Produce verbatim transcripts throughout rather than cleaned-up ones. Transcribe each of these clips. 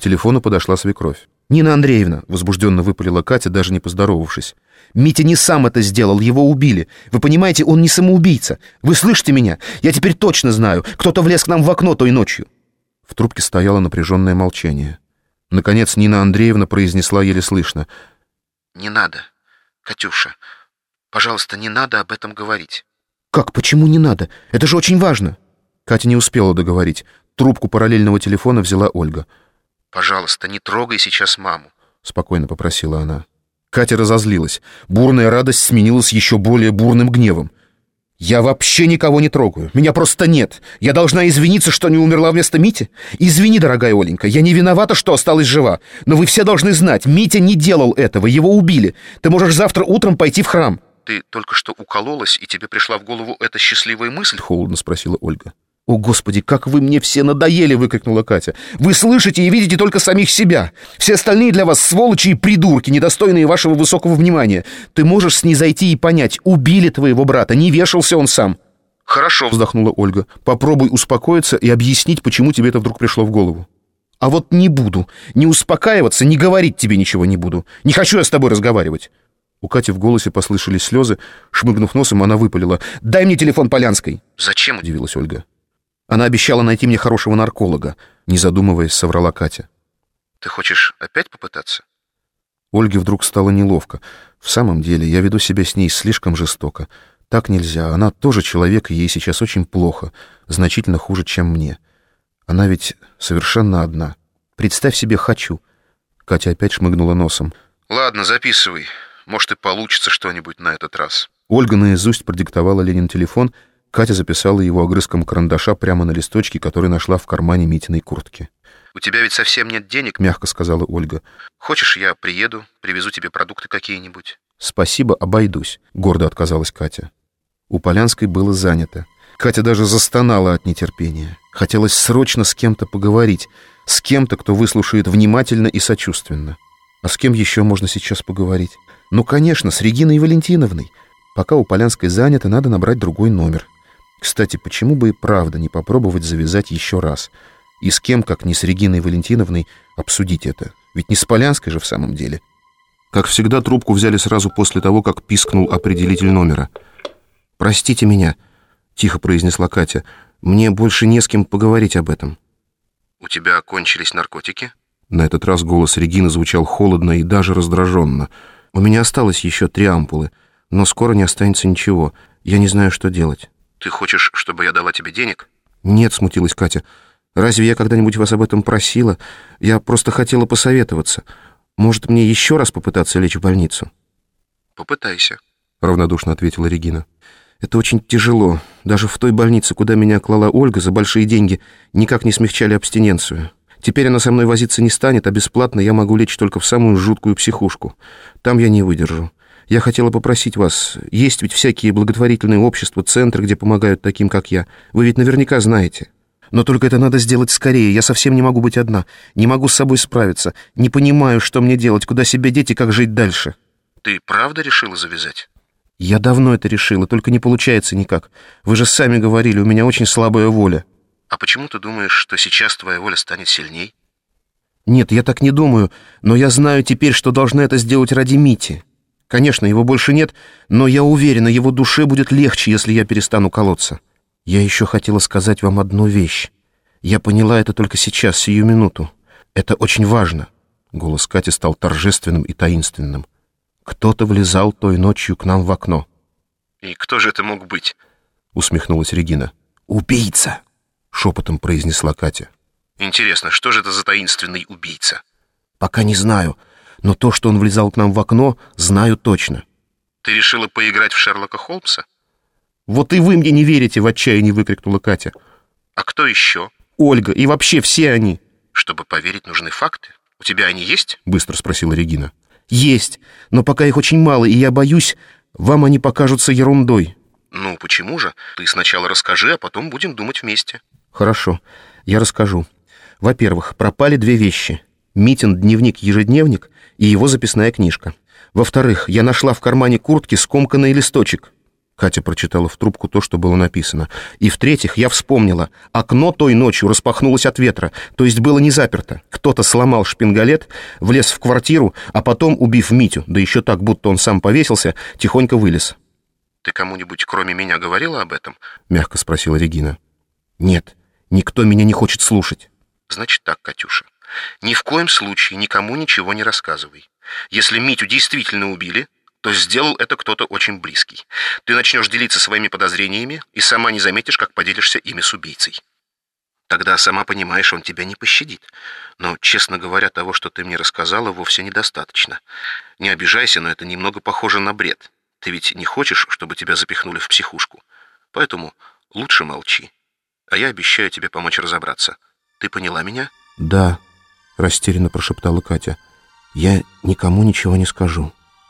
телефону подошла свекровь. «Нина Андреевна», — возбужденно выпалила Катя, даже не поздоровавшись, «Митя не сам это сделал, его убили. Вы понимаете, он не самоубийца. Вы слышите меня? Я теперь точно знаю, кто-то влез к нам в окно той ночью». В трубке стояло напряженное молчание. Наконец Нина Андреевна произнесла еле слышно: «Не надо, Катюша. Пожалуйста, не надо об этом говорить». «Как? Почему не надо? Это же очень важно!» Катя не успела договорить. Трубку параллельного телефона взяла Ольга. «Пожалуйста, не трогай сейчас маму», — спокойно попросила она. Катя разозлилась. Бурная радость сменилась еще более бурным гневом. «Я вообще никого не трогаю. Меня просто нет. Я должна извиниться, что не умерла вместо Мити. Извини, дорогая Оленька, я не виновата, что осталась жива. Но вы все должны знать, Митя не делал этого, его убили. Ты можешь завтра утром пойти в храм». «Ты только что укололась, и тебе пришла в голову эта счастливая мысль?» — холодно спросила Ольга. «О, Господи, как вы мне все надоели!» — выкрикнула Катя. «Вы слышите и видите только самих себя. Все остальные для вас сволочи и придурки, недостойные вашего высокого внимания. Ты можешь снизойти и понять, убили твоего брата, не вешался он сам». «Хорошо», — вздохнула Ольга. «Попробуй успокоиться и объяснить, почему тебе это вдруг пришло в голову». «А вот не буду. Не успокаиваться, не говорить тебе ничего не буду. Не хочу я с тобой разговаривать». У Кати в голосе послышались слезы. Шмыгнув носом, она выпалила: «Дай мне телефон Полянской». «Зачем?» — удивилась Ольга. «Она обещала найти мне хорошего нарколога», — не задумываясь, соврала Катя. «Ты хочешь опять попытаться?» Ольге вдруг стало неловко. В самом деле, я веду себя с ней слишком жестоко. Так нельзя. Она тоже человек, и ей сейчас очень плохо. Значительно хуже, чем мне. Она ведь совершенно одна. Представь себе, хочу. Катя опять шмыгнула носом. «Ладно, записывай. Может, и получится что-нибудь на этот раз». Ольга наизусть продиктовала Ленин телефон. Катя записала его огрызком карандаша прямо на листочке, который нашла в кармане Митиной куртки. «У тебя ведь совсем нет денег», — мягко сказала Ольга. «Хочешь, я приеду, привезу тебе продукты какие-нибудь?» «Спасибо, обойдусь», — гордо отказалась Катя. У Полянской было занято. Катя даже застонала от нетерпения. Хотелось срочно с кем-то поговорить, с кем-то, кто выслушает внимательно и сочувственно. А с кем еще можно сейчас поговорить? Ну, конечно, с Региной Валентиновной. Пока у Полянской занято, надо набрать другой номер. Кстати, почему бы и правда не попробовать завязать еще раз? И с кем, как не с Региной Валентиновной, обсудить это? Ведь не с Полянской же в самом деле. Как всегда, трубку взяли сразу после того, как пискнул определитель номера. «Простите меня», — тихо произнесла Катя. «Мне больше не с кем поговорить об этом». «У тебя кончились наркотики?» На этот раз голос Регины звучал холодно и даже раздраженно. «У меня осталось еще три ампулы, но скоро не останется ничего. Я не знаю, что делать». «Ты хочешь, чтобы я дала тебе денег?» «Нет», — смутилась Катя. «Разве я когда-нибудь вас об этом просила? Я просто хотела посоветоваться. Может, мне еще раз попытаться лечь в больницу?» «Попытайся», — равнодушно ответила Регина. «Это очень тяжело. Даже в той больнице, куда меня клала Ольга за большие деньги, никак не смягчали абстиненцию. Теперь она со мной возиться не станет, а бесплатно я могу лечь только в самую жуткую психушку. Там я не выдержу. Я хотела попросить вас, есть ведь всякие благотворительные общества, центры, где помогают таким, как я. Вы ведь наверняка знаете. Но только это надо сделать скорее. Я совсем не могу быть одна. Не могу с собой справиться. Не понимаю, что мне делать, куда себя деть и как жить дальше». «Ты правда решила завязать?» «Я давно это решила, только не получается никак. Вы же сами говорили, у меня очень слабая воля». «А почему ты думаешь, что сейчас твоя воля станет сильней?» «Нет, я так не думаю, но я знаю теперь, что должна это сделать ради Мити. Конечно, его больше нет, но я уверена, его душе будет легче, если я перестану колоться. Я еще хотела сказать вам одну вещь. Я поняла это только сейчас, сию минуту. Это очень важно». Голос Кати стал торжественным и таинственным. «Кто-то влезал той ночью к нам в окно». «И кто же это мог быть?» — усмехнулась Регина. «Убийца!» — шепотом произнесла Катя. «Интересно, что же это за таинственный убийца?» «Пока не знаю, но то, что он влезал к нам в окно, знаю точно». «Ты решила поиграть в Шерлока Холмса?» «Вот и вы мне не верите!» — в отчаянии выкрикнула Катя. «А кто еще?» «Ольга и вообще все они». «Чтобы поверить, нужны факты. У тебя они есть?» — быстро спросила Регина. «Есть, но пока их очень мало, и я боюсь, вам они покажутся ерундой». «Ну, почему же? Ты сначала расскажи, а потом будем думать вместе». «Хорошо, я расскажу. Во-первых, пропали две вещи. Митин дневник-ежедневник и его записная книжка. Во-вторых, я нашла в кармане куртки скомканный листочек». Катя прочитала в трубку то, что было написано. И в-третьих, я вспомнила. Окно той ночью распахнулось от ветра, то есть было не заперто. Кто-то сломал шпингалет, влез в квартиру, а потом, убив Митю, да еще так, будто он сам повесился, тихонько вылез. «Ты кому-нибудь, кроме меня, говорила об этом?» — мягко спросила Регина. «Нет, никто меня не хочет слушать». «Значит так, Катюша, ни в коем случае никому ничего не рассказывай. Если Митю действительно убили, то сделал это кто-то очень близкий. Ты начнешь делиться своими подозрениями и сама не заметишь, как поделишься ими с убийцей. Тогда, сама понимаешь, он тебя не пощадит. Но, честно говоря, того, что ты мне рассказала, вовсе недостаточно. Не обижайся, но это немного похоже на бред. Ты ведь не хочешь, чтобы тебя запихнули в психушку. Поэтому лучше молчи. А я обещаю тебе помочь разобраться. Ты поняла меня?» «Да», — растерянно прошептала Катя. «Я никому ничего не скажу».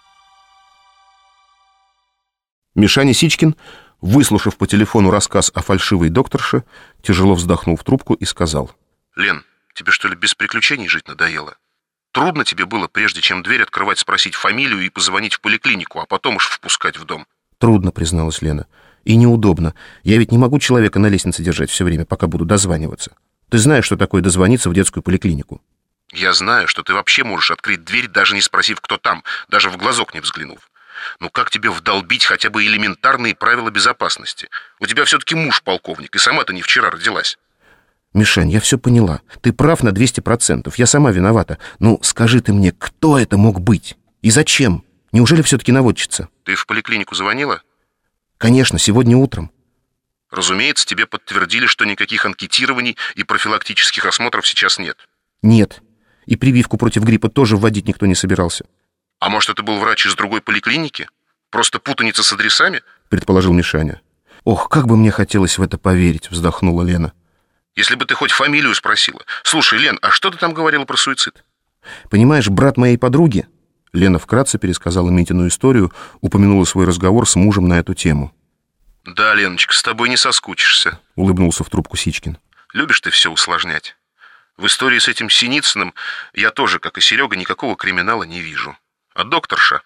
Мишаня Сичкин, выслушав по телефону рассказ о фальшивой докторше, тяжело вздохнул в трубку и сказал: «Лен, тебе что ли без приключений жить надоело? Трудно тебе было, прежде чем дверь открывать, спросить фамилию и позвонить в поликлинику, а потом уж впускать в дом?» «Трудно», — призналась Лена. «И неудобно. Я ведь не могу человека на лестнице держать все время, пока буду дозваниваться. Ты знаешь, что такое дозвониться в детскую поликлинику?» «Я знаю, что ты вообще можешь открыть дверь, даже не спросив, кто там, даже в глазок не взглянув. Ну как тебе вдолбить хотя бы элементарные правила безопасности? У тебя все-таки муж полковник, и сама-то не вчера родилась». «Мишань, я все поняла. Ты прав на двести процентов. Я сама виновата. Ну, скажи ты мне, кто это мог быть? И зачем? Неужели все-таки наводчица?» «Ты в поликлинику звонила?» «Конечно, сегодня утром». «Разумеется, тебе подтвердили, что никаких анкетирований и профилактических осмотров сейчас нет?» «Нет. И прививку против гриппа тоже вводить никто не собирался». «А может, это был врач из другой поликлиники? Просто путаница с адресами?» — предположил Мишаня. «Ох, как бы мне хотелось в это поверить», — вздохнула Лена. «Если бы ты хоть фамилию спросила. Слушай, Лен, а что ты там говорила про суицид?» «Понимаешь, брат моей подруги...» Лена вкратце пересказала Митину историю, упомянула свой разговор с мужем на эту тему. «Да, Леночка, с тобой не соскучишься», — улыбнулся в трубку Сичкин. «Любишь ты все усложнять. В истории с этим Синицыным я тоже, как и Серега, никакого криминала не вижу. А докторша?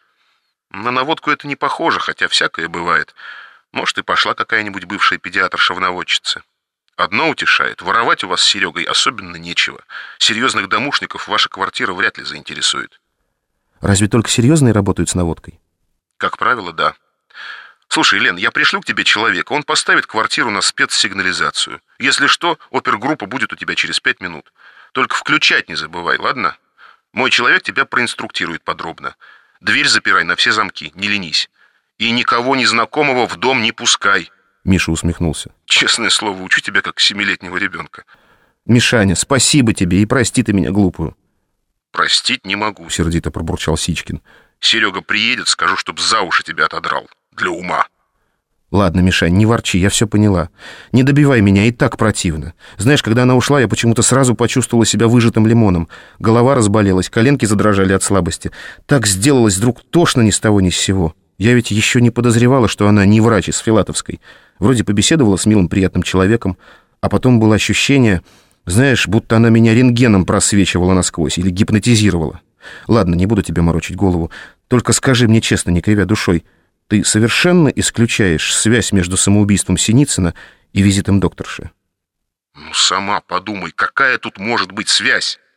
На наводку это не похоже, хотя всякое бывает. Может, и пошла какая-нибудь бывшая педиатрша в наводчицы. Одно утешает, воровать у вас с Серегой особенно нечего. Серьезных домушников ваша квартира вряд ли заинтересует». «Разве только серьезные работают с наводкой?» «Как правило, да. Слушай, Лен, я пришлю к тебе человека, он поставит квартиру на спецсигнализацию. Если что, опергруппа будет у тебя через пять минут. Только включать не забывай, ладно? Мой человек тебя проинструктирует подробно. Дверь запирай на все замки, не ленись. И никого незнакомого в дом не пускай». Миша усмехнулся. «Честное слово, учу тебя как семилетнего ребенка». «Мишаня, спасибо тебе и прости ты меня глупую». «Простить не могу», — сердито пробурчал Сичкин. «Серега приедет, скажу, чтоб за уши тебя отодрал. Для ума». «Ладно, Мишань, не ворчи, я все поняла. Не добивай меня, и так противно. Знаешь, когда она ушла, я почему-то сразу почувствовала себя выжатым лимоном. Голова разболелась, коленки задрожали от слабости. Так сделалось вдруг тошно ни с того ни с сего. Я ведь еще не подозревала, что она не врач из Филатовской. Вроде побеседовала с милым приятным человеком, а потом было ощущение, знаешь, будто она меня рентгеном просвечивала насквозь или гипнотизировала. Ладно, не буду тебе морочить голову. Только скажи мне честно, не кривя душой, ты совершенно исключаешь связь между самоубийством Синицына и визитом докторши?» «Ну, сама подумай, какая тут может быть связь?»